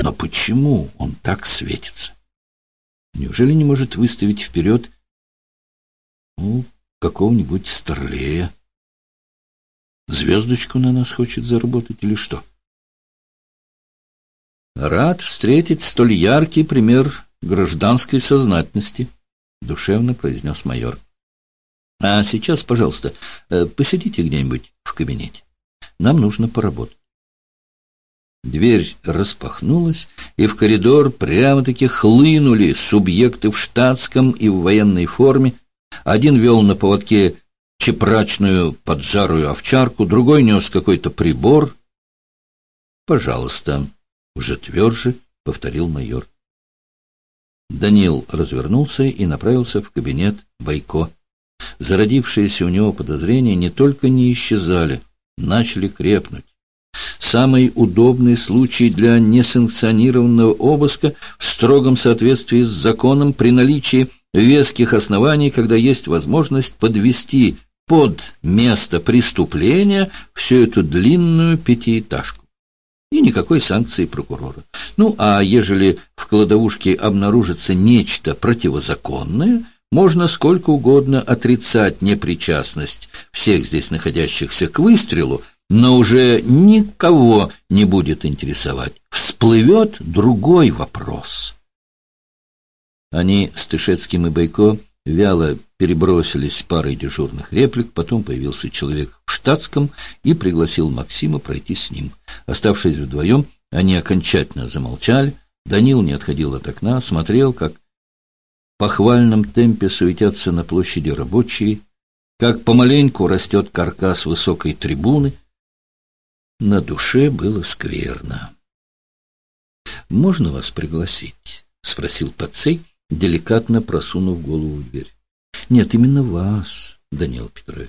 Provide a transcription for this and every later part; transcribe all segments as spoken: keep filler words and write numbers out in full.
Но почему он так светится? Неужели не может выставить вперед, ну, какого-нибудь старлея? Звездочку на нас хочет заработать или что? Рад встретить столь яркий пример гражданской сознательности, душевно произнес майор. А сейчас, пожалуйста, посидите где-нибудь в кабинете. Нам нужно поработать. Дверь распахнулась, и в коридор прямо-таки хлынули субъекты в штатском и в военной форме. Один вел на поводке чепрачную поджарую овчарку, другой нес какой-то прибор. «Пожалуйста», — уже тверже повторил майор. Данил развернулся и направился в кабинет Бойко. Зародившиеся у него подозрения не только не исчезали, начали крепнуть. Самый удобный случай для несанкционированного обыска в строгом соответствии с законом при наличии веских оснований, когда есть возможность подвести под место преступления всю эту длинную пятиэтажку. И никакой санкции прокурора. Ну, а ежели в кладовушке обнаружится нечто противозаконное, можно сколько угодно отрицать непричастность всех здесь находящихся к выстрелу, но уже никого не будет интересовать. Всплывет другой вопрос. Они с Тышецким и Бойко вяло перебросились парой дежурных реплик, потом появился человек в штатском и пригласил Максима пройти с ним. Оставшись вдвоем, они окончательно замолчали. Данил не отходил от окна, смотрел, как в похвальном темпе суетятся на площади рабочие, как помаленьку растет каркас высокой трибуны. На душе было скверно. «Можно вас пригласить?» — спросил Пацей, деликатно просунув голову в дверь. «Нет, именно вас, Данил Петрович».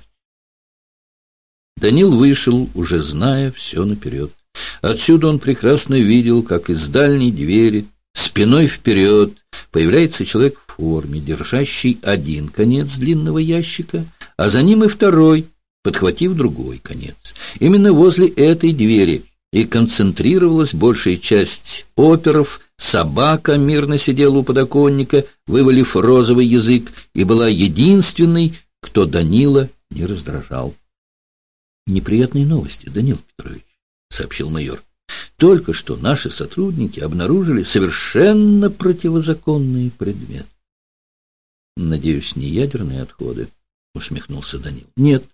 Данил вышел, уже зная все наперед. Отсюда он прекрасно видел, как из дальней двери, спиной вперед, появляется человек в форме, держащий один конец длинного ящика, а за ним и второй, подхватив другой конец. Именно возле этой двери и концентрировалась большая часть оперов. Собака мирно сидела у подоконника, вывалив розовый язык, и была единственной, кто Данила не раздражал. «Неприятные новости, Данил Петрович», — сообщил майор. «Только что наши сотрудники обнаружили совершенно противозаконный предмет». «Надеюсь, не ядерные отходы?» — усмехнулся Данил. «Нет».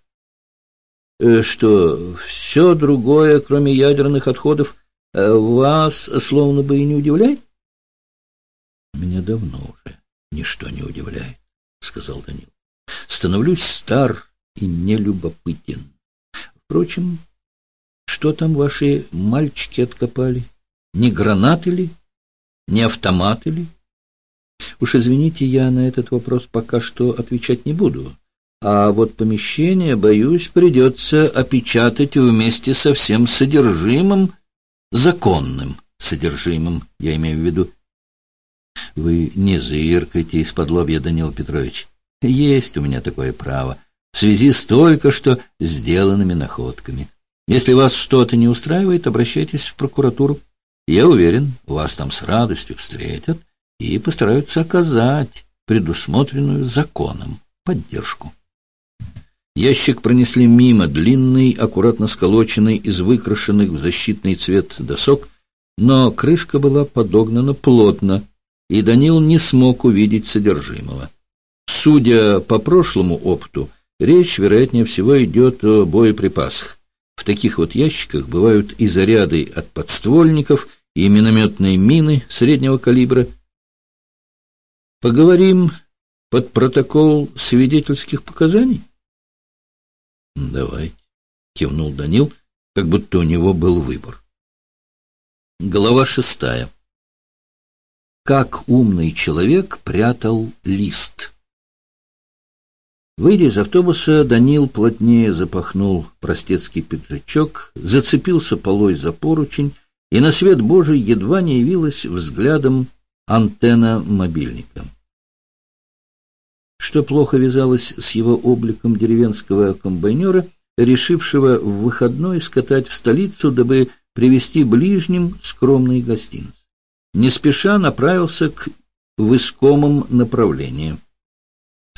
«Что, все другое, кроме ядерных отходов, вас словно бы и не удивляет?» «Меня давно уже ничто не удивляет», — сказал Данил. «Становлюсь стар и нелюбопытен. Впрочем, что там ваши мальчики откопали? Не гранаты ли? Не автоматы ли? Уж извините, я на этот вопрос пока что отвечать не буду. А вот помещение, боюсь, придется опечатать вместе со всем содержимым, законным содержимым, я имею в виду». «Вы не зыркайте из-под лобья, Данил Петрович. Есть у меня такое право, в связи с только что сделанными находками. Если вас что-то не устраивает, обращайтесь в прокуратуру. Я уверен, вас там с радостью встретят и постараются оказать предусмотренную законом поддержку». Ящик пронесли мимо, длинный, аккуратно сколоченный из выкрашенных в защитный цвет досок, но крышка была подогнана плотно, и Данил не смог увидеть содержимого. Судя по прошлому опыту, речь, вероятнее всего, идет о боеприпасах. В таких вот ящиках бывают и заряды от подствольников, и минометные мины среднего калибра. Поговорим под протокол свидетельских показаний? «Давай», — кивнул Данил, как будто у него был выбор. Глава шестая. Как умный человек прятал лист. Выйдя из автобуса, Данил плотнее запахнул простецкий пиджачок, зацепился полой за поручень, и на свет Божий едва не явилась взглядом антенна мобильника. Что плохо вязалось с его обликом деревенского комбайнера, решившего в выходной скатать в столицу, дабы привезти ближним скромные гостинцы. не спеша направился к в искомом направлении.